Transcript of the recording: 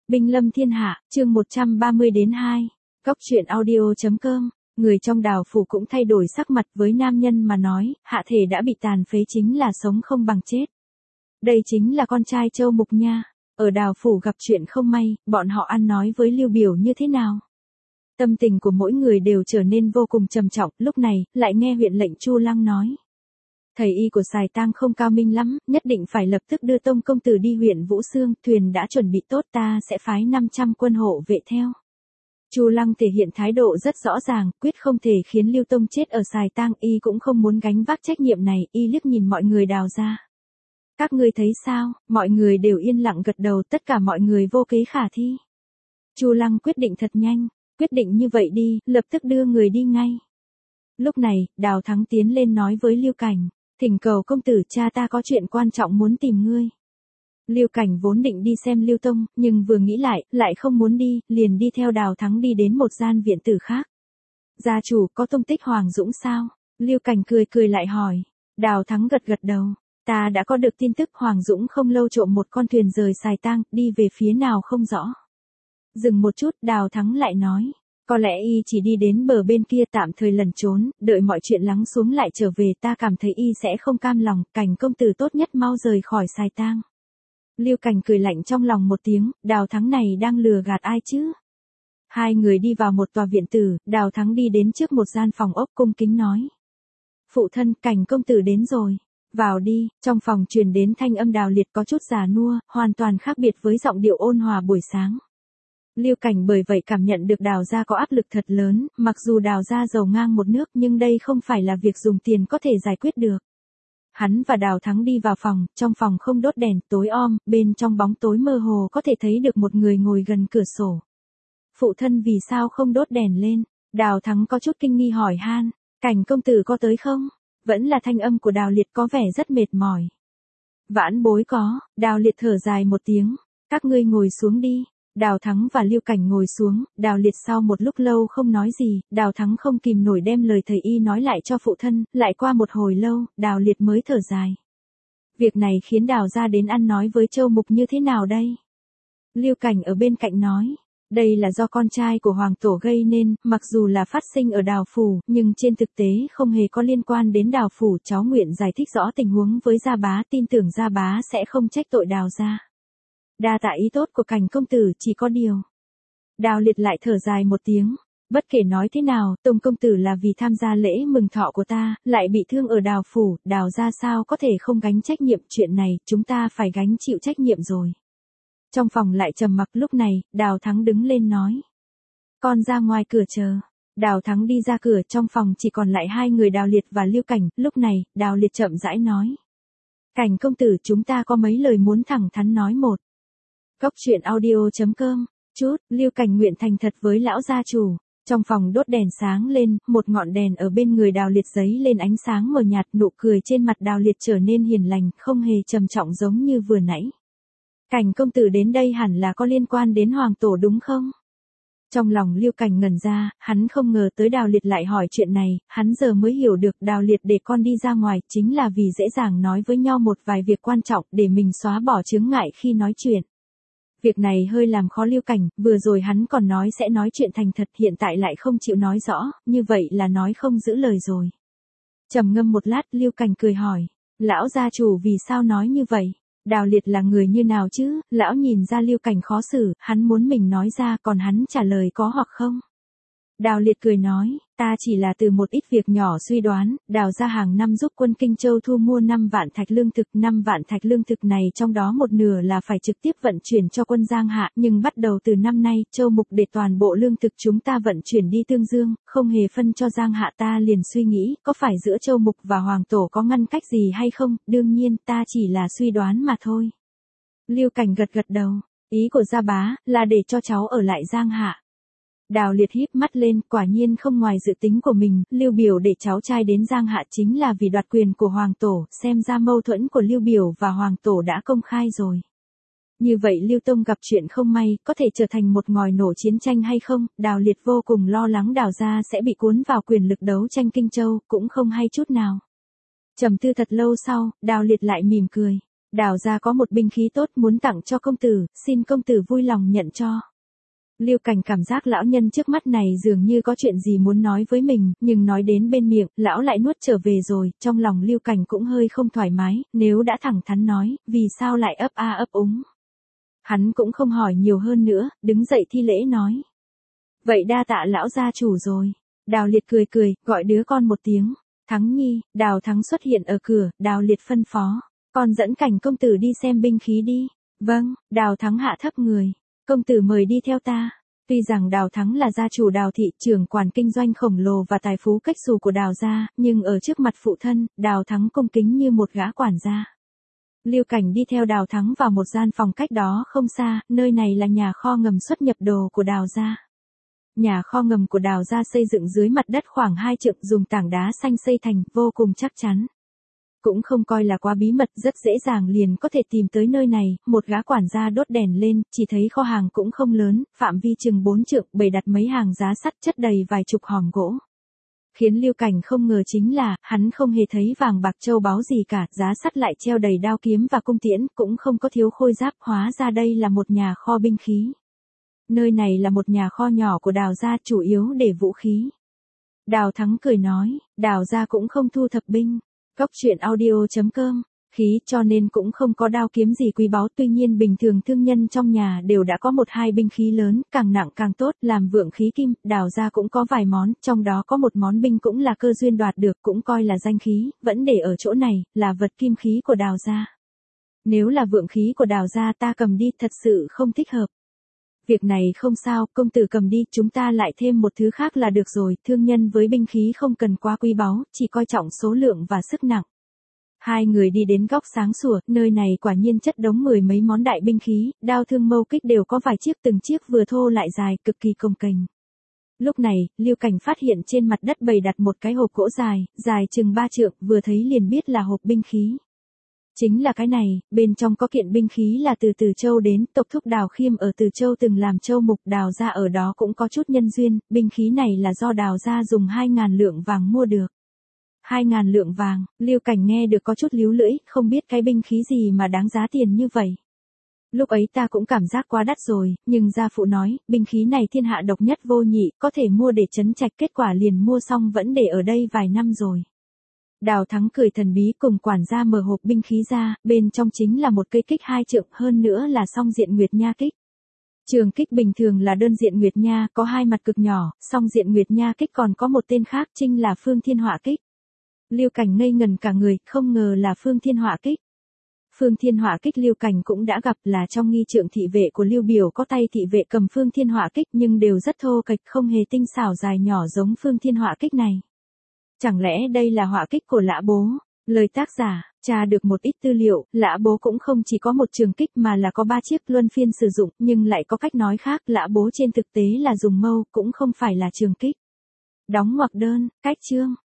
Binh lâm thiên hạ, chương 130-2. Góc truyện audio.com. Người trong Đào phủ cũng thay đổi sắc mặt, với nam nhân mà nói, hạ thể đã bị tàn phế chính là sống không bằng chết. Đây chính là con trai Châu Mục nha. Ở Đào phủ gặp chuyện không may, bọn họ ăn nói với Lưu Biểu như thế nào? Tâm tình của mỗi người đều trở nên vô cùng trầm trọng, lúc này, lại nghe huyện lệnh Chu Lăng nói. Thầy y của Sài Tang không cao minh lắm, nhất định phải lập tức đưa Tông công tử đi huyện Vũ Xương, thuyền đã chuẩn bị tốt, ta sẽ phái 500 quân hộ vệ theo. Chu Lăng thể hiện thái độ rất rõ ràng, quyết không thể khiến Lưu Tông chết ở Sài Tang, y cũng không muốn gánh vác trách nhiệm này, y liếc nhìn mọi người Đào ra. Các ngươi thấy sao? Mọi người đều yên lặng gật đầu, tất cả mọi người vô kế khả thi. Chu Lăng quyết định thật nhanh, quyết định như vậy đi, lập tức đưa người đi ngay. Lúc này, Đào Thắng tiến lên nói với Lưu Cảnh, thỉnh cầu công tử, cha ta có chuyện quan trọng muốn tìm ngươi. Lưu Cảnh vốn định đi xem Lưu Tông, nhưng vừa nghĩ lại không muốn đi, liền đi theo Đào Thắng đi đến một gian viện tử khác. Gia chủ, có tung tích Hoàng Dũng sao? Lưu Cảnh cười lại hỏi. Đào Thắng gật đầu. Ta đã có được tin tức Hoàng Dũng không lâu trộm một con thuyền rời Sài Tang, đi về phía nào không rõ. Dừng một chút, Đào Thắng lại nói. Có lẽ y chỉ đi đến bờ bên kia tạm thời lẩn trốn, đợi mọi chuyện lắng xuống lại trở về, ta cảm thấy y sẽ không cam lòng, Cảnh công tử tốt nhất mau rời khỏi Sài Tang. Lưu Cảnh cười lạnh trong lòng một tiếng, Đào Thắng này đang lừa gạt ai chứ? Hai người đi vào một tòa viện tử, Đào Thắng đi đến trước một gian phòng ốc cung kính nói. Phụ thân, Cảnh công tử đến rồi. Vào đi, trong phòng truyền đến thanh âm Đào Liệt có chút già nua, hoàn toàn khác biệt với giọng điệu ôn hòa buổi sáng. Lưu Cảnh bởi vậy cảm nhận được Đào gia có áp lực thật lớn, mặc dù Đào gia giàu ngang một nước nhưng đây không phải là việc dùng tiền có thể giải quyết được. Hắn và Đào Thắng đi vào phòng, trong phòng không đốt đèn, tối om, bên trong bóng tối mơ hồ có thể thấy được một người ngồi gần cửa sổ. Phụ thân vì sao không đốt đèn lên? Đào Thắng có chút kinh nghi hỏi han, Cảnh công tử có tới không? Vẫn là thanh âm của Đào Liệt có vẻ rất mệt mỏi. Vãn bối có, Đào Liệt thở dài một tiếng, các ngươi ngồi xuống đi. Đào Thắng và Lưu Cảnh ngồi xuống, Đào Liệt sau một lúc lâu không nói gì, Đào Thắng không kìm nổi đem lời thầy y nói lại cho phụ thân, lại qua một hồi lâu, Đào Liệt mới thở dài. Việc này khiến Đào gia đến ăn nói với Châu Mục như thế nào đây? Lưu Cảnh ở bên cạnh nói, đây là do con trai của Hoàng Tổ gây nên, mặc dù là phát sinh ở Đào phủ, nhưng trên thực tế không hề có liên quan đến Đào phủ, cháu nguyện giải thích rõ tình huống với Gia Bá, tin tưởng Gia Bá sẽ không trách tội Đào gia. Đa tạ ý tốt của Cảnh công tử, chỉ có điều. Đào Liệt lại thở dài một tiếng. Bất kể nói thế nào, Tông công tử là vì tham gia lễ mừng thọ của ta, lại bị thương ở Đào phủ, Đào gia sao có thể không gánh trách nhiệm, chuyện này, chúng ta phải gánh chịu trách nhiệm rồi. Trong phòng lại trầm mặc, lúc này, Đào Thắng đứng lên nói. Con ra ngoài cửa chờ. Đào Thắng đi ra cửa, trong phòng chỉ còn lại hai người Đào Liệt và Lưu Cảnh, lúc này, Đào Liệt chậm rãi nói. Cảnh công tử, chúng ta có mấy lời muốn thẳng thắn nói một. Góc truyện audio.com. Lưu Cảnh nguyện thành thật với lão gia chủ. Trong phòng đốt đèn sáng lên, một ngọn đèn ở bên người Đào Liệt giấy lên ánh sáng mờ nhạt, nụ cười trên mặt Đào Liệt trở nên hiền lành, không hề trầm trọng giống như vừa nãy. Cảnh công tử đến đây hẳn là có liên quan đến Hoàng Tổ đúng không? Trong lòng Lưu Cảnh ngẩn ra, hắn không ngờ tới Đào Liệt lại hỏi chuyện này, hắn giờ mới hiểu được Đào Liệt để con đi ra ngoài chính là vì dễ dàng nói với nhau một vài việc quan trọng để mình xóa bỏ chướng ngại khi nói chuyện. Việc này hơi làm khó Lưu Cảnh, vừa rồi hắn còn nói sẽ nói chuyện thành thật, hiện tại lại không chịu nói rõ, như vậy là nói không giữ lời rồi. Trầm ngâm một lát, Lưu Cảnh cười hỏi, lão gia chủ vì sao nói như vậy? Đào Liệt là người như nào chứ? Lão nhìn ra Lưu Cảnh khó xử, hắn muốn mình nói ra, còn hắn trả lời có hoặc không? Đào Liệt cười nói, ta chỉ là từ một ít việc nhỏ suy đoán, Đào gia hàng năm giúp quân Kinh Châu thu mua 5 vạn thạch lương thực, 5 vạn thạch lương thực này trong đó một nửa là phải trực tiếp vận chuyển cho quân Giang Hạ, nhưng bắt đầu từ năm nay, Châu Mục để toàn bộ lương thực chúng ta vận chuyển đi Tương Dương, không hề phân cho Giang Hạ, ta liền suy nghĩ, có phải giữa Châu Mục và Hoàng Tổ có ngăn cách gì hay không, đương nhiên, ta chỉ là suy đoán mà thôi. Lưu Cảnh gật đầu, ý của Gia Bá, là để cho cháu ở lại Giang Hạ. Đào Liệt híp mắt lên, quả nhiên không ngoài dự tính của mình, Lưu Biểu để cháu trai đến Giang Hạ chính là vì đoạt quyền của Hoàng Tổ, xem ra mâu thuẫn của Lưu Biểu và Hoàng Tổ đã công khai rồi. Như vậy Lưu Tông gặp chuyện không may, có thể trở thành một ngòi nổ chiến tranh hay không? Đào Liệt vô cùng lo lắng Đào gia sẽ bị cuốn vào quyền lực đấu tranh Kinh Châu, cũng không hay chút nào. Trầm tư thật lâu sau, Đào Liệt lại mỉm cười. Đào gia có một binh khí tốt muốn tặng cho công tử, xin công tử vui lòng nhận cho. Lưu Cảnh cảm giác lão nhân trước mắt này dường như có chuyện gì muốn nói với mình, nhưng nói đến bên miệng, lão lại nuốt trở về rồi, trong lòng Lưu Cảnh cũng hơi không thoải mái, nếu đã thẳng thắn nói, vì sao lại ấp a ấp úng. Hắn cũng không hỏi nhiều hơn nữa, đứng dậy thi lễ nói. Vậy đa tạ lão gia chủ rồi. Đào Liệt cười cười, gọi đứa con một tiếng. Thắng Nhi, Đào Thắng xuất hiện ở cửa, Đào Liệt phân phó. Con dẫn Cảnh công tử đi xem binh khí đi. Vâng, Đào Thắng hạ thấp người. Công tử mời đi theo ta. Tuy rằng Đào Thắng là gia chủ Đào thị, trưởng quản kinh doanh khổng lồ và tài phú cách xù của Đào gia, nhưng ở trước mặt phụ thân, Đào Thắng cung kính như một gã quản gia. Lưu Cảnh đi theo Đào Thắng vào một gian phòng cách đó không xa, nơi này là nhà kho ngầm xuất nhập đồ của Đào gia. Nhà kho ngầm của Đào gia xây dựng dưới mặt đất khoảng 2 trượng, dùng tảng đá xanh xây thành, vô cùng chắc chắn. Cũng không coi là quá bí mật, rất dễ dàng liền có thể tìm tới nơi này, một gã quản gia đốt đèn lên, chỉ thấy kho hàng cũng không lớn, phạm vi chừng 4 trượng, bày đặt mấy hàng giá sắt chất đầy vài chục hòm gỗ. Khiến Lưu Cảnh không ngờ chính là, hắn không hề thấy vàng bạc châu báu gì cả, giá sắt lại treo đầy đao kiếm và cung tiễn, cũng không có thiếu khôi giáp, hóa ra đây là một nhà kho binh khí. Nơi này là một nhà kho nhỏ của Đào gia, chủ yếu để vũ khí. Đào Thắng cười nói, Đào gia cũng không thu thập binh. Cóc truyện audio.com, khí cho nên cũng không có đao kiếm gì quý báu, tuy nhiên bình thường thương nhân trong nhà đều đã có 1-2 binh khí lớn, càng nặng càng tốt, làm vượng khí kim, Đào gia cũng có vài món, trong đó có một món binh cũng là cơ duyên đoạt được, cũng coi là danh khí, vẫn để ở chỗ này, là vật kim khí của Đào gia. Nếu là vượng khí của Đào gia ta cầm đi, thật sự không thích hợp. Việc này không sao, công tử cầm đi, chúng ta lại thêm một thứ khác là được rồi, thương nhân với binh khí không cần quá quý báu, chỉ coi trọng số lượng và sức nặng. Hai người đi đến góc sáng sủa, nơi này quả nhiên chất đống 10 mấy món đại binh khí, đao thương mâu kích đều có vài chiếc, từng chiếc vừa thô lại dài, cực kỳ cồng kềnh. Lúc này, Lưu Cảnh phát hiện trên mặt đất bày đặt một cái hộp gỗ dài chừng 3 trượng, vừa thấy liền biết là hộp binh khí. Chính là cái này, bên trong có kiện binh khí là từ Từ Châu đến, tộc thúc Đào Khiêm ở Từ Châu từng làm châu mục, Đào gia ở đó cũng có chút nhân duyên, binh khí này là do Đào gia dùng 2.000 lượng vàng mua được. 2.000 lượng vàng, Lưu Cảnh nghe được có chút líu lưỡi, không biết cái binh khí gì mà đáng giá tiền như vậy. Lúc ấy ta cũng cảm giác quá đắt rồi, nhưng gia phụ nói, binh khí này thiên hạ độc nhất vô nhị, có thể mua để trấn trạch, kết quả liền mua xong vẫn để ở đây vài năm rồi. Đào Thắng cười thần bí cùng quản gia mở hộp binh khí ra, bên trong chính là một cây kích 2 trượng, hơn nữa là song diện Nguyệt Nha kích. Trường kích bình thường là đơn diện Nguyệt Nha, có 2 mặt cực nhỏ, song diện Nguyệt Nha kích còn có một tên khác, chính là Phương Thiên Họa kích. Lưu Cảnh ngây ngần cả người, không ngờ là Phương Thiên Họa kích. Phương Thiên Họa kích Lưu Cảnh cũng đã gặp, là trong nghi trượng thị vệ của Lưu Biểu có tay thị vệ cầm Phương Thiên Họa kích, nhưng đều rất thô kệch, không hề tinh xảo dài nhỏ giống Phương Thiên Họa kích này. Chẳng lẽ đây là họa kích của Lã Bố? Lời tác giả, tra được một ít tư liệu, Lã Bố cũng không chỉ có một trường kích mà là có 3 chiếc luân phiên sử dụng, nhưng lại có cách nói khác, Lã Bố trên thực tế là dùng mâu, cũng không phải là trường kích. Đóng ngoặc đơn, cách chương.